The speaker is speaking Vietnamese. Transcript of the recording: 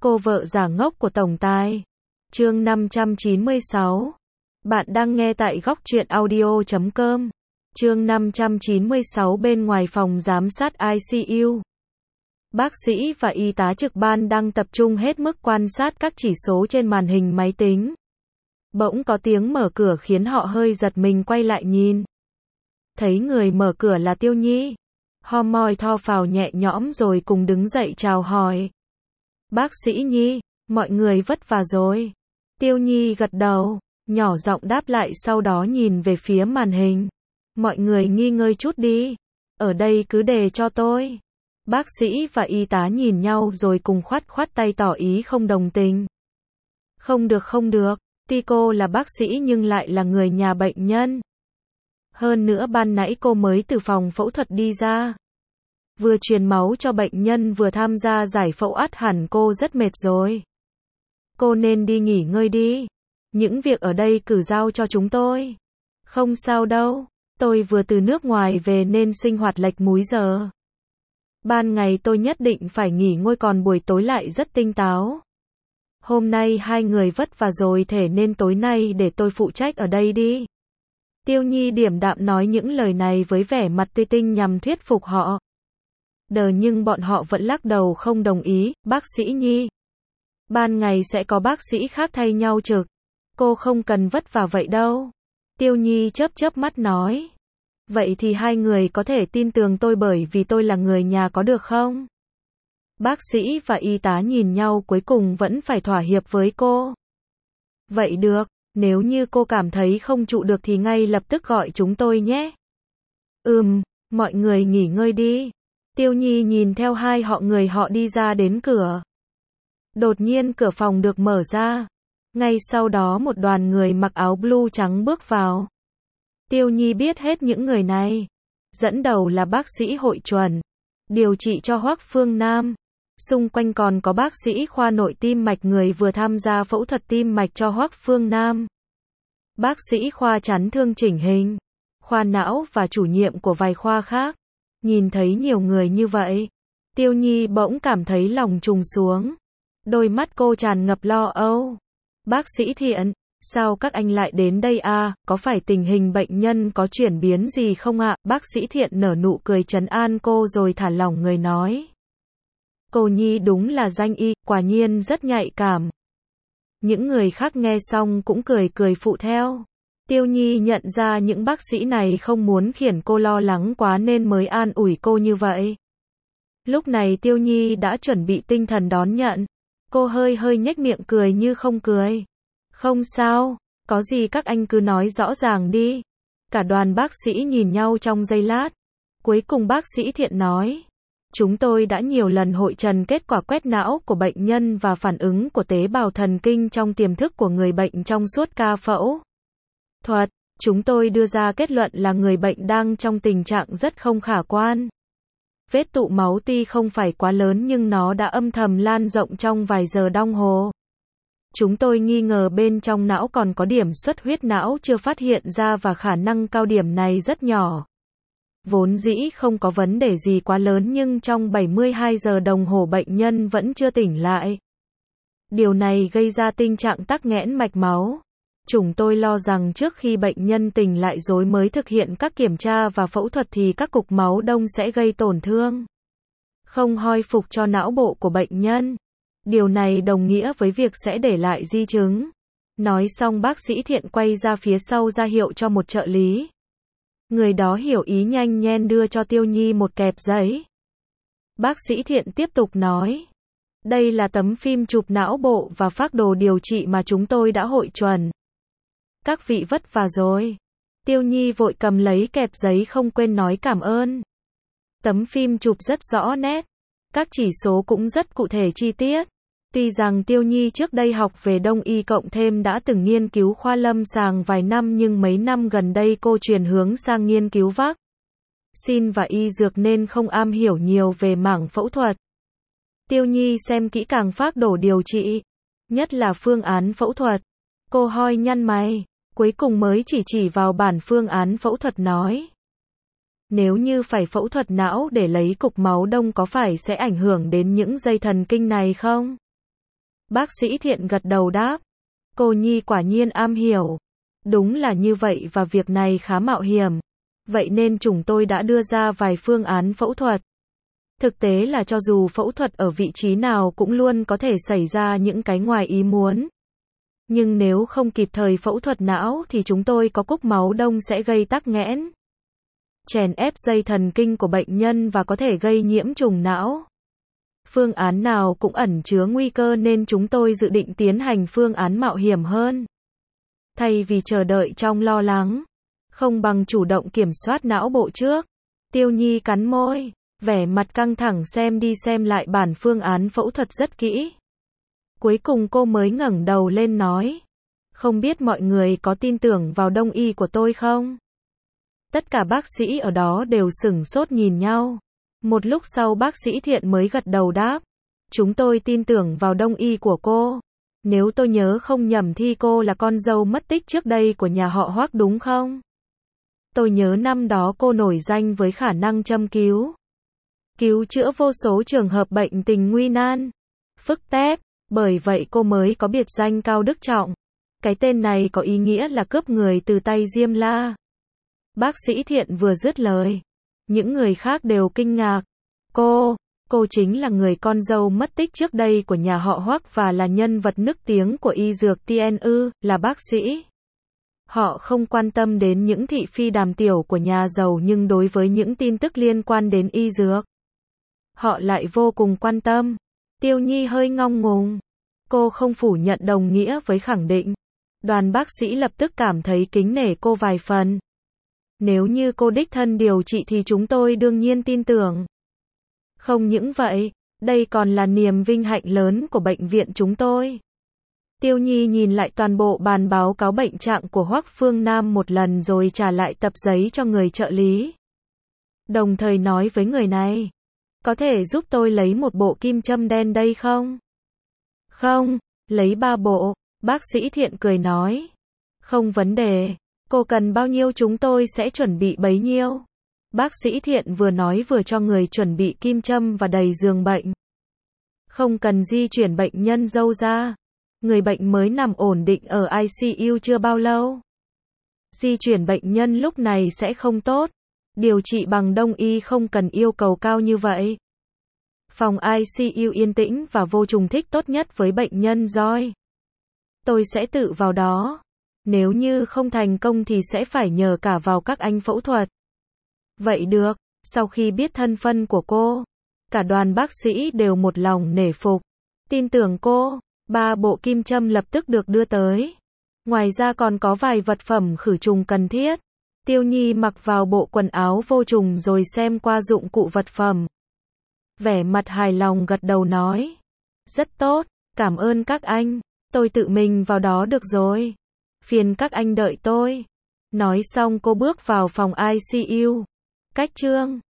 Cô vợ giả ngốc của tổng tài. Chương 596. Bạn đang nghe tại góc truyện audio.com. Chương 596. Bên ngoài phòng giám sát ICU. Bác sĩ và y tá trực ban đang tập trung hết mức quan sát các chỉ số trên màn hình máy tính. Bỗng có tiếng mở cửa khiến họ hơi giật mình quay lại nhìn. Thấy người mở cửa là Tiêu Nhi. Ho moi tho phào nhẹ nhõm rồi cùng đứng dậy chào hỏi. Bác sĩ Nhi, mọi người vất vả rồi. Tiêu Nhi gật đầu, nhỏ giọng đáp lại, sau đó nhìn về phía màn hình. Mọi người nghỉ ngơi chút đi. Ở đây cứ để cho tôi. Bác sĩ và y tá nhìn nhau rồi cùng khoát khoát tay tỏ ý không đồng tình. Không được không được, tuy cô là bác sĩ nhưng lại là người nhà bệnh nhân. Hơn nữa ban nãy cô mới từ phòng phẫu thuật đi ra. Vừa truyền máu cho bệnh nhân vừa tham gia giải phẫu, ắt hẳn cô rất mệt rồi. Cô nên đi nghỉ ngơi đi. Những việc ở đây cứ giao cho chúng tôi. Không sao đâu, tôi vừa từ nước ngoài về nên sinh hoạt lệch múi giờ. Ban ngày tôi nhất định phải nghỉ ngơi, còn buổi tối lại rất tinh táo. Hôm nay hai người vất vả rồi, thế nên tối nay để tôi phụ trách ở đây đi. Tiêu Nhi điềm đạm nói những lời này với vẻ mặt tươi tinh nhằm thuyết phục họ. Nhưng bọn họ vẫn lắc đầu không đồng ý. Bác sĩ Nhi, ban ngày sẽ có bác sĩ khác thay nhau trực. Cô không cần vất vả vậy đâu. Tiêu Nhi chớp chớp mắt nói. Vậy thì hai người có thể tin tưởng tôi bởi vì tôi là người nhà, có được không? Bác sĩ và y tá nhìn nhau, cuối cùng vẫn phải thỏa hiệp với cô. Vậy được, nếu như cô cảm thấy không trụ được thì ngay lập tức gọi chúng tôi nhé. Mọi người nghỉ ngơi đi. Tiêu Nhi nhìn theo hai người họ đi ra đến cửa. Đột nhiên cửa phòng được mở ra. Ngay sau đó một đoàn người mặc áo blue trắng bước vào. Tiêu Nhi biết hết những người này. Dẫn đầu là bác sĩ Hội Chuẩn, điều trị cho Hoắc Phương Nam. Xung quanh còn có bác sĩ khoa nội tim mạch, người vừa tham gia phẫu thuật tim mạch cho Hoắc Phương Nam. Bác sĩ khoa chấn thương chỉnh hình, khoa não và chủ nhiệm của vài khoa khác. Nhìn thấy nhiều người như vậy, Tiêu Nhi bỗng cảm thấy lòng trùng xuống. Đôi mắt cô tràn ngập lo âu. Bác sĩ Thiện, sao các anh lại đến đây à? Có phải tình hình bệnh nhân có chuyển biến gì không ạ? Bác sĩ Thiện nở nụ cười trấn an cô rồi thả lỏng người nói. Cô Nhi đúng là danh y, quả nhiên rất nhạy cảm. Những người khác nghe xong cũng cười cười phụ theo. Tiêu Nhi nhận ra những bác sĩ này không muốn khiến cô lo lắng quá nên mới an ủi cô như vậy. Lúc này Tiêu Nhi đã chuẩn bị tinh thần đón nhận. Cô hơi nhếch miệng cười như không cười. Không sao, có gì các anh cứ nói rõ ràng đi. Cả đoàn bác sĩ nhìn nhau trong giây lát. Cuối cùng bác sĩ Thiện nói. Chúng tôi đã nhiều lần hội trần kết quả quét não của bệnh nhân và phản ứng của tế bào thần kinh trong tiềm thức của người bệnh trong suốt ca phẫu thuật. Chúng tôi đưa ra kết luận là người bệnh đang trong tình trạng rất không khả quan. Vết tụ máu tuy không phải quá lớn nhưng nó đã âm thầm lan rộng trong vài giờ đồng hồ. Chúng tôi nghi ngờ bên trong não còn có điểm xuất huyết não chưa phát hiện ra và khả năng cao điểm này rất nhỏ. Vốn dĩ không có vấn đề gì quá lớn nhưng trong 72 giờ đồng hồ bệnh nhân vẫn chưa tỉnh lại. Điều này gây ra tình trạng tắc nghẽn mạch máu. Chúng tôi lo rằng trước khi bệnh nhân tỉnh lại rồi mới thực hiện các kiểm tra và phẫu thuật thì các cục máu đông sẽ gây tổn thương, không hồi phục cho não bộ của bệnh nhân. Điều này đồng nghĩa với việc sẽ để lại di chứng. Nói xong bác sĩ Thiện quay ra phía sau ra hiệu cho một trợ lý. Người đó hiểu ý nhanh nhen đưa cho Tiêu Nhi một kẹp giấy. Bác sĩ Thiện tiếp tục nói. Đây là tấm phim chụp não bộ và phác đồ điều trị mà chúng tôi đã hội chuẩn. Các vị vất vả rồi. Tiêu Nhi vội cầm lấy kẹp giấy không quên nói cảm ơn. Tấm phim chụp rất rõ nét. Các chỉ số cũng rất cụ thể chi tiết. Tuy rằng Tiêu Nhi trước đây học về Đông y cộng thêm đã từng nghiên cứu khoa lâm sàng vài năm nhưng mấy năm gần đây cô chuyển hướng sang nghiên cứu vaccine và y dược nên không am hiểu nhiều về mảng phẫu thuật. Tiêu Nhi xem kỹ càng phác đồ điều trị, nhất là phương án phẫu thuật. Cô hơi nhăn mày, cuối cùng mới chỉ vào bản phương án phẫu thuật nói. Nếu như phải phẫu thuật não để lấy cục máu đông có phải sẽ ảnh hưởng đến những dây thần kinh này không? Bác sĩ Thiện gật đầu đáp. Cô Nhi quả nhiên am hiểu. Đúng là như vậy và việc này khá mạo hiểm. Vậy nên chúng tôi đã đưa ra vài phương án phẫu thuật. Thực tế là cho dù phẫu thuật ở vị trí nào cũng luôn có thể xảy ra những cái ngoài ý muốn. Nhưng nếu không kịp thời phẫu thuật não thì chúng tôi có cúc máu đông sẽ gây tắc nghẽn, chèn ép dây thần kinh của bệnh nhân và có thể gây nhiễm trùng não. Phương án nào cũng ẩn chứa nguy cơ nên chúng tôi dự định tiến hành phương án mạo hiểm hơn. Thay vì chờ đợi trong lo lắng, không bằng chủ động kiểm soát não bộ trước. Tiêu Nhi cắn môi, vẻ mặt căng thẳng xem đi xem lại bản phương án phẫu thuật rất kỹ. Cuối cùng cô mới ngẩng đầu lên nói, không biết mọi người có tin tưởng vào đông y của tôi không? Tất cả bác sĩ ở đó đều sửng sốt nhìn nhau. Một lúc sau bác sĩ Thiện mới gật đầu đáp, chúng tôi tin tưởng vào đông y của cô. Nếu tôi nhớ không nhầm thì cô là con dâu mất tích trước đây của nhà họ Hoắc đúng không? Tôi nhớ năm đó cô nổi danh với khả năng châm cứu chữa vô số trường hợp bệnh tình nguy nan, phức tạp, bởi vậy cô mới có biệt danh Cao Đức Trọng. Cái tên này có ý nghĩa là cướp người từ tay Diêm La. Bác sĩ Thiện vừa dứt lời, những người khác đều kinh ngạc. Cô chính là người con dâu mất tích trước đây của nhà họ Hoắc và là nhân vật nức tiếng của y dược TN ư, là bác sĩ. Họ không quan tâm đến những thị phi đàm tiểu của nhà giàu nhưng đối với những tin tức liên quan đến y dược, họ lại vô cùng quan tâm. Tiêu Nhi hơi ngông ngùng. Cô không phủ nhận đồng nghĩa với khẳng định. Đoàn bác sĩ lập tức cảm thấy kính nể cô vài phần. Nếu như cô đích thân điều trị thì chúng tôi đương nhiên tin tưởng. Không những vậy, đây còn là niềm vinh hạnh lớn của bệnh viện chúng tôi. Tiêu Nhi nhìn lại toàn bộ bản báo cáo bệnh trạng của Hoắc Phương Nam một lần rồi trả lại tập giấy cho người trợ lý. Đồng thời nói với người này, có thể giúp tôi lấy một bộ kim châm đen đây không? Không, lấy 3 bộ, bác sĩ Thiện cười nói. Không vấn đề, cô cần bao nhiêu chúng tôi sẽ chuẩn bị bấy nhiêu. Bác sĩ Thiện vừa nói vừa cho người chuẩn bị kim châm và đầy giường bệnh. Không cần di chuyển bệnh nhân dâu ra. Người bệnh mới nằm ổn định ở ICU chưa bao lâu. Di chuyển bệnh nhân lúc này sẽ không tốt. Điều trị bằng đông y không cần yêu cầu cao như vậy. Phòng ICU yên tĩnh và vô trùng thích tốt nhất với bệnh nhân rồi. Tôi sẽ tự vào đó. Nếu như không thành công thì sẽ phải nhờ cả vào các anh phẫu thuật. Vậy được, sau khi biết thân phận của cô, cả đoàn bác sĩ đều một lòng nể phục. Tin tưởng cô, 3 bộ kim châm lập tức được đưa tới. Ngoài ra còn có vài vật phẩm khử trùng cần thiết. Tiêu Nhi mặc vào bộ quần áo vô trùng rồi xem qua dụng cụ vật phẩm. Vẻ mặt hài lòng gật đầu nói. Rất tốt, cảm ơn các anh, tôi tự mình vào đó được rồi. Phiền các anh đợi tôi. Nói xong cô bước vào phòng ICU. Cách chương